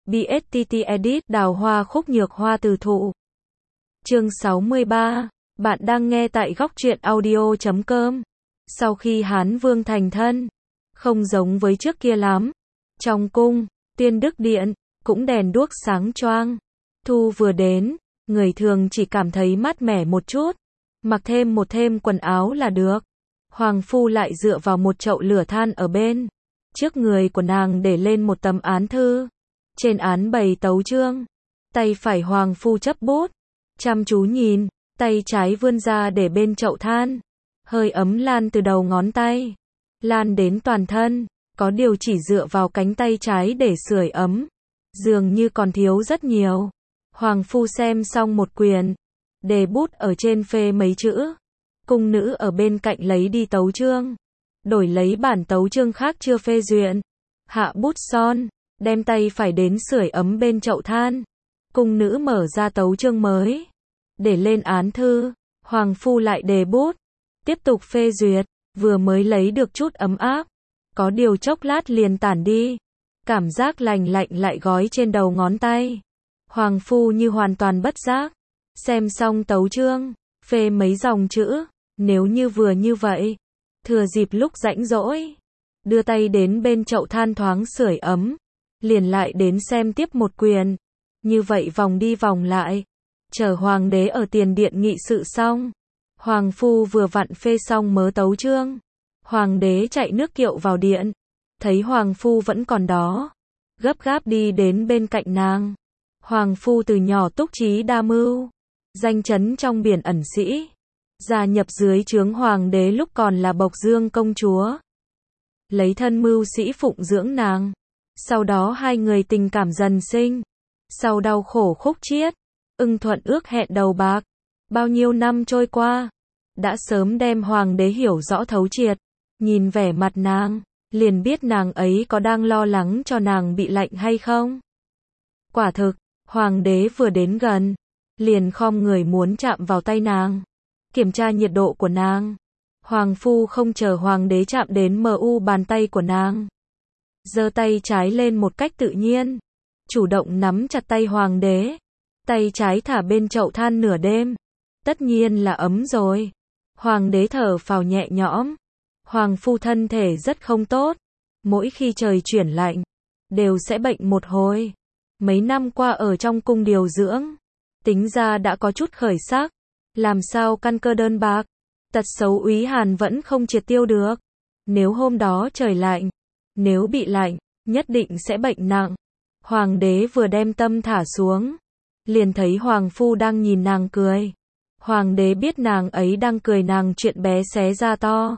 BSTT Edit Đào hoa khúc nhược hoa từ thụ. Chương 63. Bạn đang nghe tại góc truyện audio.com. Sau khi Hán Vương thành thân, không giống với trước kia lắm. Trong cung, Tiên Đức Điện, cũng đèn đuốc sáng choang. Thu vừa đến, người thường chỉ cảm thấy mát mẻ một chút. Mặc thêm quần áo là được. Hoàng phu lại dựa vào một chậu lửa than ở bên. Trước người của nàng để lên một tấm án thư. Trên án bày tấu chương. Tay phải hoàng phu chấp bút. Chăm chú nhìn, tay trái vươn ra để bên chậu than. Hơi ấm lan từ đầu ngón tay. Lan đến toàn thân. Có điều chỉ dựa vào cánh tay trái để sưởi ấm. Dường như còn thiếu rất nhiều. Hoàng phu xem xong một quyển. Đề bút ở trên phê mấy chữ. Cung nữ ở bên cạnh lấy đi tấu chương. Đổi lấy bản tấu chương khác chưa phê duyệt. Hạ bút son. Đem tay phải đến sưởi ấm bên chậu than. Cung nữ mở ra tấu chương mới. Để lên án thư. Hoàng phu lại đề bút. Tiếp tục phê duyệt. Vừa mới lấy được chút ấm áp. Có điều chốc lát liền tản đi. Cảm giác lành lạnh lại gói trên đầu ngón tay. Hoàng phu như hoàn toàn bất giác. Xem xong tấu chương. Phê mấy dòng chữ. Nếu như vừa như vậy. Thừa dịp lúc rảnh rỗi. Đưa tay đến bên chậu than thoáng sưởi ấm. Liền lại đến xem tiếp một quyển. Như vậy vòng đi vòng lại. Chờ hoàng đế ở tiền điện nghị sự xong. Hoàng phu vừa vặn phê xong mớ tấu chương. Hoàng đế chạy nước kiệu vào điện. Thấy hoàng phu vẫn còn đó. Gấp gáp đi đến bên cạnh nàng. Hoàng phu từ nhỏ túc trí đa mưu. Danh chấn trong biển ẩn sĩ. Gia nhập dưới trướng hoàng đế lúc còn là Bộc Dương công chúa. Lấy thân mưu sĩ phụng dưỡng nàng. Sau đó hai người tình cảm dần sinh. Sau đau khổ khúc chiết. Ưng thuận ước hẹn đầu bạc. Bao nhiêu năm trôi qua. Đã sớm đem hoàng đế hiểu rõ thấu triệt. Nhìn vẻ mặt nàng. Liền biết nàng ấy có đang lo lắng cho nàng bị lạnh hay không. Quả thực, hoàng đế vừa đến gần. Liền khom người muốn chạm vào tay nàng. Kiểm tra nhiệt độ của nàng. Hoàng phu không chờ hoàng đế chạm đến bàn tay của nàng. Giơ tay trái lên một cách tự nhiên. Chủ động nắm chặt tay hoàng đế. Tay trái thả bên chậu than nửa đêm. Tất nhiên là ấm rồi. Hoàng đế thở phào nhẹ nhõm. Hoàng phu thân thể rất không tốt. Mỗi khi trời chuyển lạnh. Đều sẽ bệnh một hồi. Mấy năm qua ở trong cung điều dưỡng. Tính ra đã có chút khởi sắc. Làm sao căn cơ đơn bạc. Tật xấu úy hàn vẫn không triệt tiêu được. Nếu hôm đó trời lạnh. Nếu bị lạnh, nhất định sẽ bệnh nặng. Hoàng đế vừa đem tâm thả xuống. Liền thấy hoàng phu đang nhìn nàng cười. Hoàng đế biết nàng ấy đang cười nàng chuyện bé xé ra to.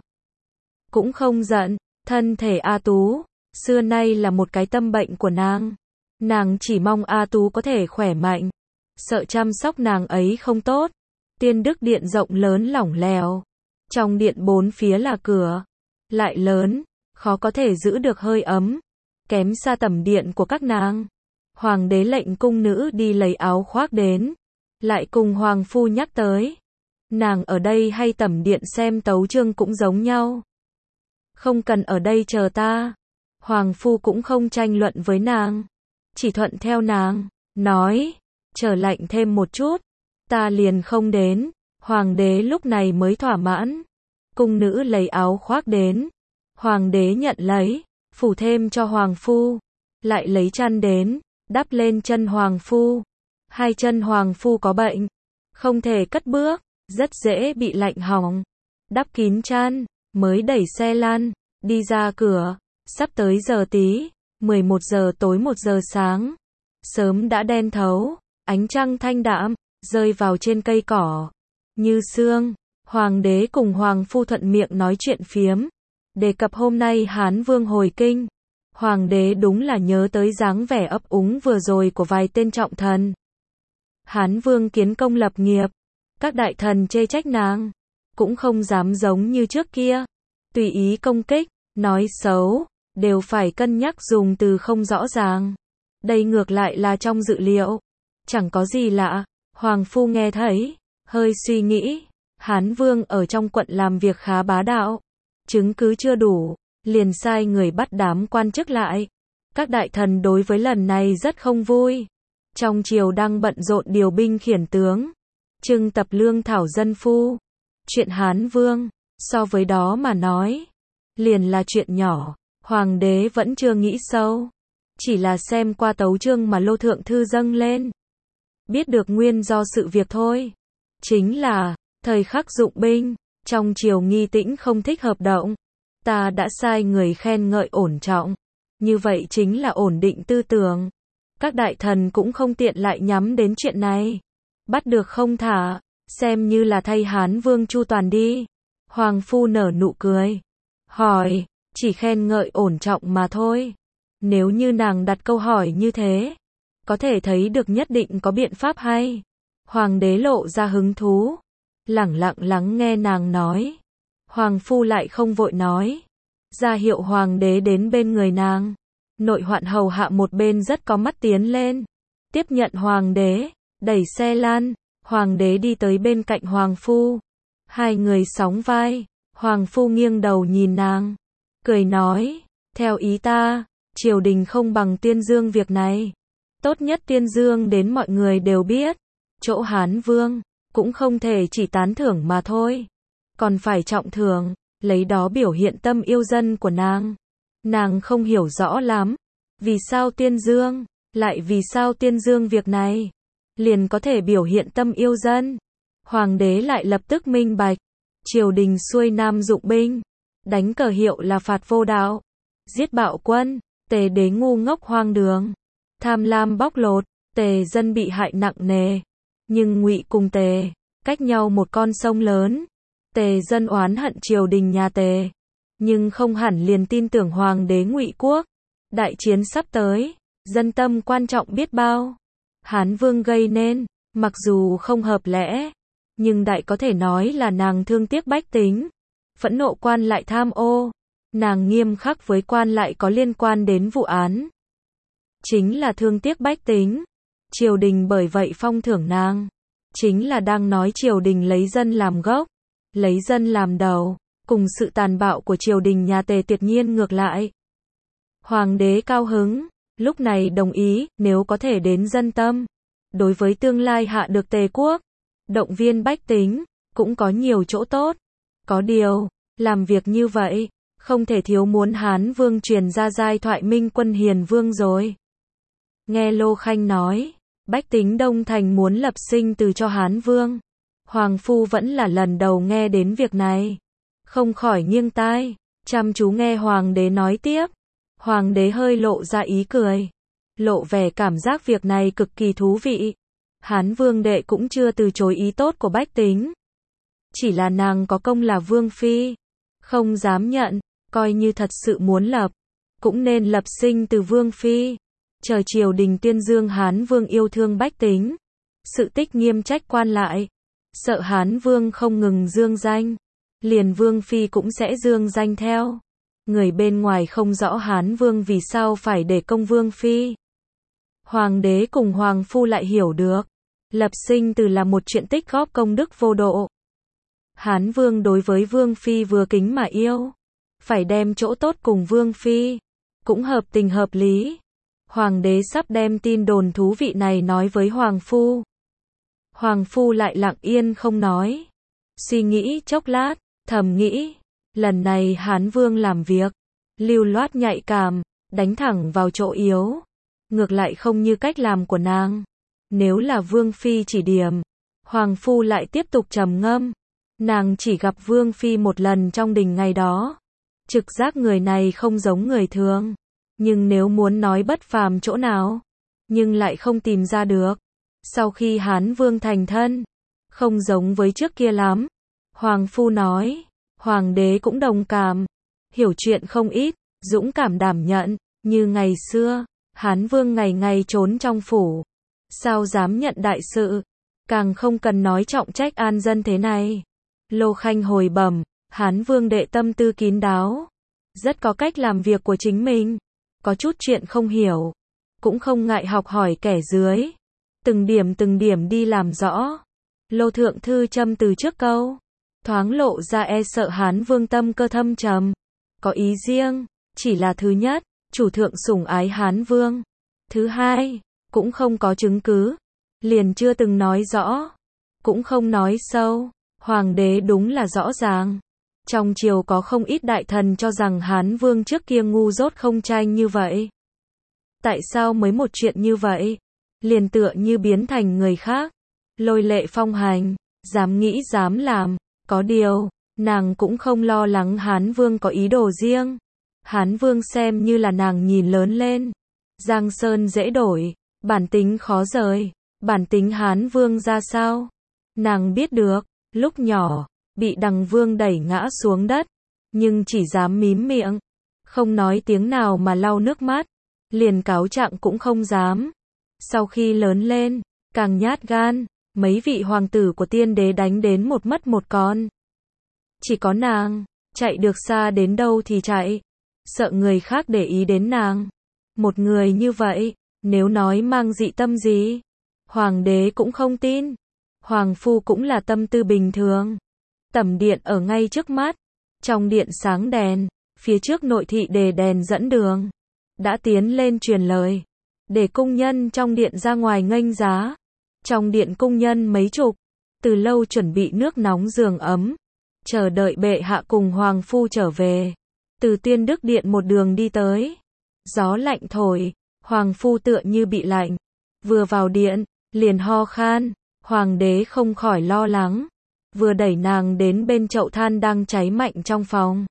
Cũng không giận, thân thể A Tú. Xưa nay là một cái tâm bệnh của nàng. Nàng chỉ mong A Tú có thể khỏe mạnh. Sợ chăm sóc nàng ấy không tốt. Tiên Đức Điện rộng lớn lỏng lẻo. Trong điện bốn phía là cửa. Lại lớn, khó có thể giữ được hơi ấm. Kém xa tẩm điện của các nàng. Hoàng đế lệnh cung nữ đi lấy áo khoác đến. Lại cùng hoàng phu nhắc tới. Nàng ở đây hay tẩm điện xem tấu chương cũng giống nhau. Không cần ở đây chờ ta. Hoàng phu cũng không tranh luận với nàng. Chỉ thuận theo nàng. Nói, chờ lạnh thêm một chút. Ta liền không đến. Hoàng đế lúc này mới thỏa mãn. Cung nữ lấy áo khoác đến. Hoàng đế nhận lấy. Phủ thêm cho hoàng phu. Lại lấy chăn đến. Đắp lên chân hoàng phu. Hai chân hoàng phu có bệnh. Không thể cất bước. Rất dễ bị lạnh hỏng. Đắp kín chăn. Mới đẩy xe lăn. Đi ra cửa. Sắp tới giờ tí. 11 giờ tối 1 giờ sáng. Sớm đã đen thấu. Ánh trăng thanh đạm. Rơi vào trên cây cỏ. Như sương. Hoàng đế cùng hoàng phu thuận miệng nói chuyện phiếm. Đề cập hôm nay Hán Vương hồi kinh. Hoàng đế đúng là nhớ tới dáng vẻ ấp úng vừa rồi của vài tên trọng thần. Hán Vương kiến công lập nghiệp. Các đại thần chê trách nàng. Cũng không dám giống như trước kia. Tùy ý công kích, nói xấu. Đều phải cân nhắc dùng từ không rõ ràng. Đây ngược lại là trong dự liệu. Chẳng có gì lạ. Hoàng phu nghe thấy. Hơi suy nghĩ. Hán Vương ở trong quận làm việc khá bá đạo. Chứng cứ chưa đủ. Liền sai người bắt đám quan chức lại. Các đại thần đối với lần này rất không vui. Trong triều đang bận rộn điều binh khiển tướng, trưng tập lương thảo dân phu. Chuyện Hán Vương, so với đó mà nói, liền là chuyện nhỏ. Hoàng đế vẫn chưa nghĩ sâu, chỉ là xem qua tấu chương mà Lô Thượng Thư dâng lên, biết được nguyên do sự việc thôi. Chính là, thời khắc dụng binh, trong triều nghi tĩnh không thích hợp động. Ta đã sai người khen ngợi ổn trọng, như vậy chính là ổn định tư tưởng. Các đại thần cũng không tiện lại nhắm đến chuyện này. Bắt được không thả, xem như là thay Hán Vương chu toàn đi. Hoàng phu nở nụ cười, hỏi, chỉ khen ngợi ổn trọng mà thôi. Nếu như nàng đặt câu hỏi như thế, có thể thấy được nhất định có biện pháp hay. Hoàng đế lộ ra hứng thú, lẳng lặng lắng nghe nàng nói. Hoàng phu lại không vội nói, ra hiệu hoàng đế đến bên người nàng. Nội hoạn hầu hạ một bên rất có mắt tiến lên, tiếp nhận hoàng đế, đẩy xe lan. Hoàng đế đi tới bên cạnh hoàng phu, hai người sóng vai. Hoàng phu nghiêng đầu nhìn nàng, cười nói, theo ý ta, triều đình không bằng tuyên dương việc này. Tốt nhất tuyên dương đến mọi người đều biết. Chỗ Hán Vương, cũng không thể chỉ tán thưởng mà thôi, còn phải trọng thưởng, lấy đó biểu hiện tâm yêu dân của nàng. Nàng không hiểu rõ lắm, vì sao tuyên dương, lại vì sao tuyên dương việc này, liền có thể biểu hiện tâm yêu dân. Hoàng đế lại lập tức minh bạch, triều đình xuôi nam dụng binh, đánh cờ hiệu là phạt vô đạo, giết bạo quân, Tề đế ngu ngốc hoang đường, tham lam bóc lột, Tề dân bị hại nặng nề. Nhưng Ngụy cùng Tề, cách nhau một con sông lớn. Tề dân oán hận triều đình nhà Tề, nhưng không hẳn liền tin tưởng hoàng đế Ngụy quốc. Đại chiến sắp tới, dân tâm quan trọng biết bao. Hán Vương gây nên, mặc dù không hợp lẽ, nhưng đại có thể nói là nàng thương tiếc bách tính. Phẫn nộ quan lại tham ô, nàng nghiêm khắc với quan lại có liên quan đến vụ án. Chính là thương tiếc bách tính. Triều đình bởi vậy phong thưởng nàng, chính là đang nói triều đình lấy dân làm gốc, lấy dân làm đầu, cùng sự tàn bạo của triều đình nhà Tề tuyệt nhiên ngược lại. Hoàng đế cao hứng, lúc này đồng ý, nếu có thể đến dân tâm, đối với tương lai hạ được Tề quốc, động viên bách tính, cũng có nhiều chỗ tốt. Có điều, làm việc như vậy, không thể thiếu muốn Hán Vương truyền ra giai thoại Minh Quân Hiền Vương rồi. Nghe Lô Khanh nói, bách tính Đông Thành muốn lập sinh từ cho Hán Vương. Hoàng phu vẫn là lần đầu nghe đến việc này, không khỏi nghiêng tai, chăm chú nghe hoàng đế nói tiếp. Hoàng đế hơi lộ ra ý cười, lộ vẻ cảm giác việc này cực kỳ thú vị. Hán Vương đệ cũng chưa từ chối ý tốt của bách tính. Chỉ là nàng có công là Vương phi, không dám nhận, coi như thật sự muốn lập, cũng nên lập sinh từ Vương phi. Chờ triều đình tuyên dương Hán Vương yêu thương bách tính, sự tích nghiêm trách quan lại, sợ Hán Vương không ngừng dương danh, liền Vương phi cũng sẽ dương danh theo. Người bên ngoài không rõ Hán Vương vì sao phải để công Vương phi. Hoàng đế cùng hoàng phu lại hiểu được, lập sinh từ là một chuyện tích góp công đức vô độ. Hán Vương đối với Vương phi vừa kính mà yêu, phải đem chỗ tốt cùng Vương phi, cũng hợp tình hợp lý. Hoàng đế sắp đem tin đồn thú vị này nói với hoàng phu. Hoàng phu lại lặng yên không nói, suy nghĩ chốc lát, thầm nghĩ, lần này Hán Vương làm việc lưu loát nhạy cảm, đánh thẳng vào chỗ yếu, ngược lại không như cách làm của nàng. Nếu là Vương phi chỉ điểm, hoàng phu lại tiếp tục trầm ngâm. Nàng chỉ gặp Vương phi một lần trong đình ngày đó, trực giác người này không giống người thường, nhưng nếu muốn nói bất phàm chỗ nào, nhưng lại không tìm ra được. Sau khi Hán Vương thành thân, không giống với trước kia lắm. Hoàng phu nói, hoàng đế cũng đồng cảm, hiểu chuyện không ít, dũng cảm đảm nhận, như ngày xưa, Hán Vương ngày ngày trốn trong phủ, sao dám nhận đại sự, càng không cần nói trọng trách an dân thế này. Lô Khanh hồi bẩm, Hán Vương đệ tâm tư kín đáo, rất có cách làm việc của chính mình, có chút chuyện không hiểu, cũng không ngại học hỏi kẻ dưới, từng điểm đi làm rõ. Lô Thượng Thư châm từ trước câu, thoáng lộ ra e sợ Hán Vương tâm cơ thâm trầm, có ý riêng, chỉ là thứ nhất, chủ thượng sủng ái Hán Vương. Thứ hai, cũng không có chứng cứ, liền chưa từng nói rõ, cũng không nói sâu. Hoàng đế đúng là rõ ràng. Trong triều có không ít đại thần cho rằng Hán Vương trước kia ngu dốt không tranh như vậy. Tại sao mới một chuyện như vậy, liền tựa như biến thành người khác, lôi lệ phong hành, dám nghĩ dám làm. Có điều, nàng cũng không lo lắng Hán Vương có ý đồ riêng. Hán Vương xem như là nàng nhìn lớn lên. Giang sơn dễ đổi, bản tính khó rời. Bản tính Hán Vương ra sao? Nàng biết được, lúc nhỏ, bị Đằng Vương đẩy ngã xuống đất, nhưng chỉ dám mím miệng, không nói tiếng nào mà lau nước mắt, liền cáo trạng cũng không dám. Sau khi lớn lên, càng nhát gan, mấy vị hoàng tử của tiên đế đánh đến một mất một còn. Chỉ có nàng, chạy được xa đến đâu thì chạy, sợ người khác để ý đến nàng. Một người như vậy, nếu nói mang dị tâm gì, hoàng đế cũng không tin. Hoàng phu cũng là tâm tư bình thường. Tẩm điện ở ngay trước mắt, trong điện sáng đèn, phía trước nội thị đề đèn dẫn đường, đã tiến lên truyền lời, để cung nhân trong điện ra ngoài nghênh giá. Trong điện cung nhân mấy chục, từ lâu chuẩn bị nước nóng giường ấm, chờ đợi bệ hạ cùng hoàng phu trở về. Từ Tuyên Đức điện một đường đi tới, gió lạnh thổi, hoàng phu tựa như bị lạnh, vừa vào điện, liền ho khan. Hoàng đế không khỏi lo lắng, vừa đẩy nàng đến bên chậu than đang cháy mạnh trong phòng,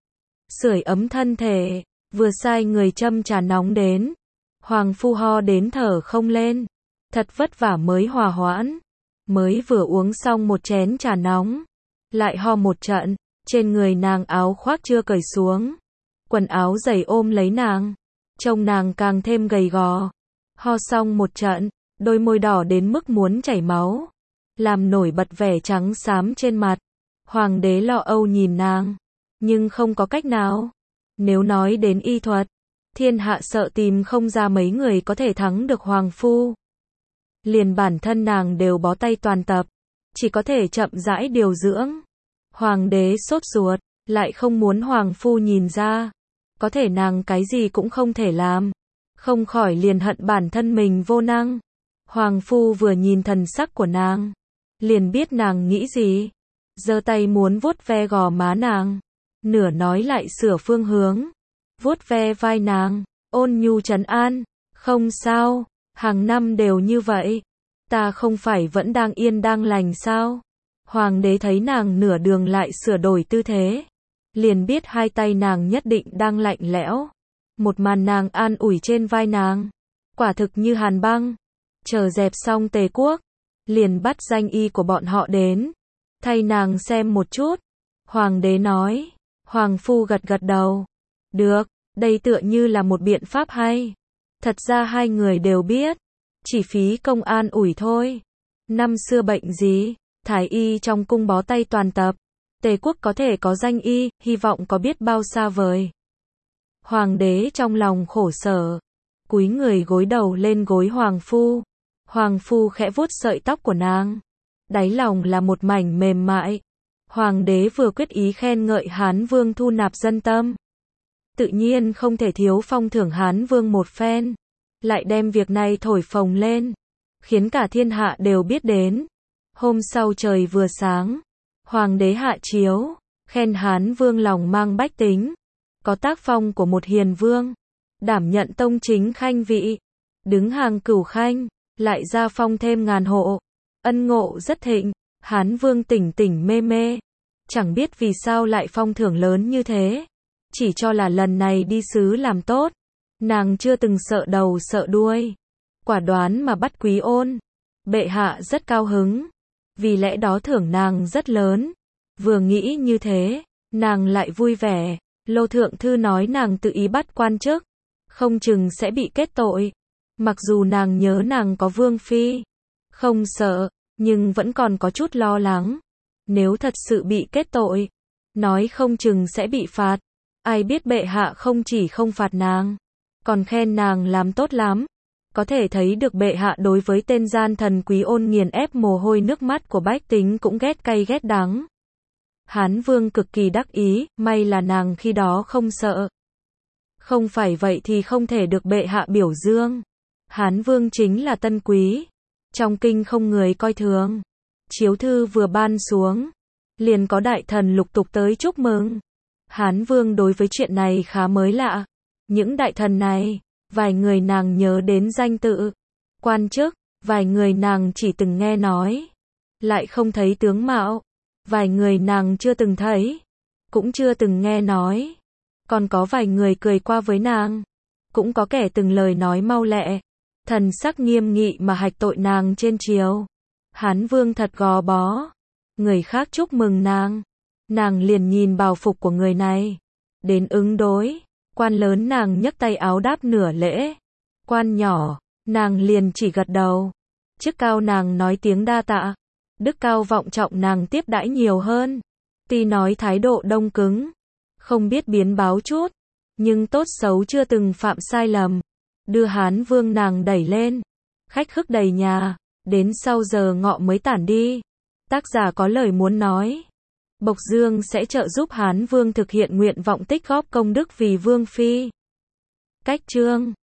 sưởi ấm thân thể, vừa sai người châm trà nóng đến. Hoàng phu ho đến thở không lên, thật vất vả mới hòa hoãn, mới vừa uống xong một chén trà nóng, lại ho một trận. Trên người nàng áo khoác chưa cởi xuống, quần áo dày ôm lấy nàng, trông nàng càng thêm gầy gò. Ho xong một trận, đôi môi đỏ đến mức muốn chảy máu, làm nổi bật vẻ trắng xám trên mặt. Hoàng đế lo âu nhìn nàng, nhưng không có cách nào. Nếu nói đến y thuật, thiên hạ sợ tìm không ra mấy người có thể thắng được hoàng phu. Liền bản thân nàng đều bó tay toàn tập, chỉ có thể chậm rãi điều dưỡng. Hoàng đế sốt ruột, lại không muốn hoàng phu nhìn ra, có thể nàng cái gì cũng không thể làm, không khỏi liền hận bản thân mình vô năng. Hoàng phu vừa nhìn thần sắc của nàng, liền biết nàng nghĩ gì, giơ tay muốn vuốt ve gò má nàng, nửa nói lại sửa phương hướng, vuốt ve vai nàng, ôn nhu trấn an, không sao, hàng năm đều như vậy, ta không phải vẫn đang yên đang lành sao? Hoàng đế thấy nàng nửa đường lại sửa đổi tư thế, liền biết hai tay nàng nhất định đang lạnh lẽo. Một màn nàng an ủi trên vai nàng, quả thực như hàn băng. Chờ dẹp xong tề quốc, liền bắt danh y của bọn họ đến, thay nàng xem một chút. Hoàng đế nói, hoàng phu gật gật đầu. Được, đây tựa như là một biện pháp hay. Thật ra hai người đều biết, chỉ phí công an ủi thôi. Năm xưa bệnh gì, thái y trong cung bó tay toàn tập, tề quốc có thể có danh y, hy vọng có biết bao xa vời. Hoàng đế trong lòng khổ sở, cúi người gối đầu lên gối hoàng phu. Hoàng phu khẽ vuốt sợi tóc của nàng, đáy lòng là một mảnh mềm mại. Hoàng đế vừa quyết ý khen ngợi Hán Vương thu nạp dân tâm, tự nhiên không thể thiếu phong thưởng Hán Vương một phen, lại đem việc này thổi phồng lên, khiến cả thiên hạ đều biết đến. Hôm sau trời vừa sáng, hoàng đế hạ chiếu, khen Hán Vương lòng mang bách tính, có tác phong của một hiền vương, đảm nhận tông chính khanh vị, đứng hàng cửu khanh, lại gia phong thêm ngàn hộ, ân ngộ rất thịnh. Hán Vương tỉnh tỉnh mê mê, chẳng biết vì sao lại phong thưởng lớn như thế, chỉ cho là lần này đi sứ làm tốt, nàng chưa từng sợ đầu sợ đuôi, quả đoán mà bắt Quý Ôn. Bệ hạ rất cao hứng, vì lẽ đó thưởng nàng rất lớn. Vừa nghĩ như thế, nàng lại vui vẻ. Lô Thượng Thư nói nàng tự ý bắt quan chức, không chừng sẽ bị kết tội. Mặc dù nàng nhớ nàng có vương phi, không sợ, nhưng vẫn còn có chút lo lắng. Nếu thật sự bị kết tội, nói không chừng sẽ bị phạt. Ai biết bệ hạ không chỉ không phạt nàng, còn khen nàng làm tốt lắm. Có thể thấy được bệ hạ đối với tên gian thần Quý Ôn nghiền ép mồ hôi nước mắt của bách tính cũng ghét cay ghét đắng. Hán Vương cực kỳ đắc ý, may là nàng khi đó không sợ. Không phải vậy thì không thể được bệ hạ biểu dương. Hán vương chính là tân quý. Trong kinh không người coi thường. Chiếu thư vừa ban xuống, liền có đại thần lục tục tới chúc mừng. Hán vương đối với chuyện này khá mới lạ. Những đại thần này, vài người nàng nhớ đến danh tự, quan chức, vài người nàng chỉ từng nghe nói, lại không thấy tướng mạo. Vài người nàng chưa từng thấy, cũng chưa từng nghe nói. Còn có vài người cười qua với nàng, cũng có kẻ từng lời nói mau lẹ, thần sắc nghiêm nghị mà hạch tội nàng trên triều. Hán vương thật gò bó. Người khác chúc mừng nàng liền nhìn bào phục của người này, đến ứng đối. Quan lớn nàng nhấc tay áo đáp nửa lễ. Quan nhỏ, nàng liền chỉ gật đầu. Chức cao nàng nói tiếng đa tạ. Đức cao vọng trọng nàng tiếp đãi nhiều hơn. Tuy nói thái độ đông cứng, không biết biến báo chút, nhưng tốt xấu chưa từng phạm sai lầm. Đưa Hán vương nàng đẩy lên. Khách khức đầy nhà, đến sau giờ ngọ mới tản đi. Tác giả có lời muốn nói. Bộc Dương sẽ trợ giúp Hán vương thực hiện nguyện vọng tích góp công đức vì vương phi. Cách chương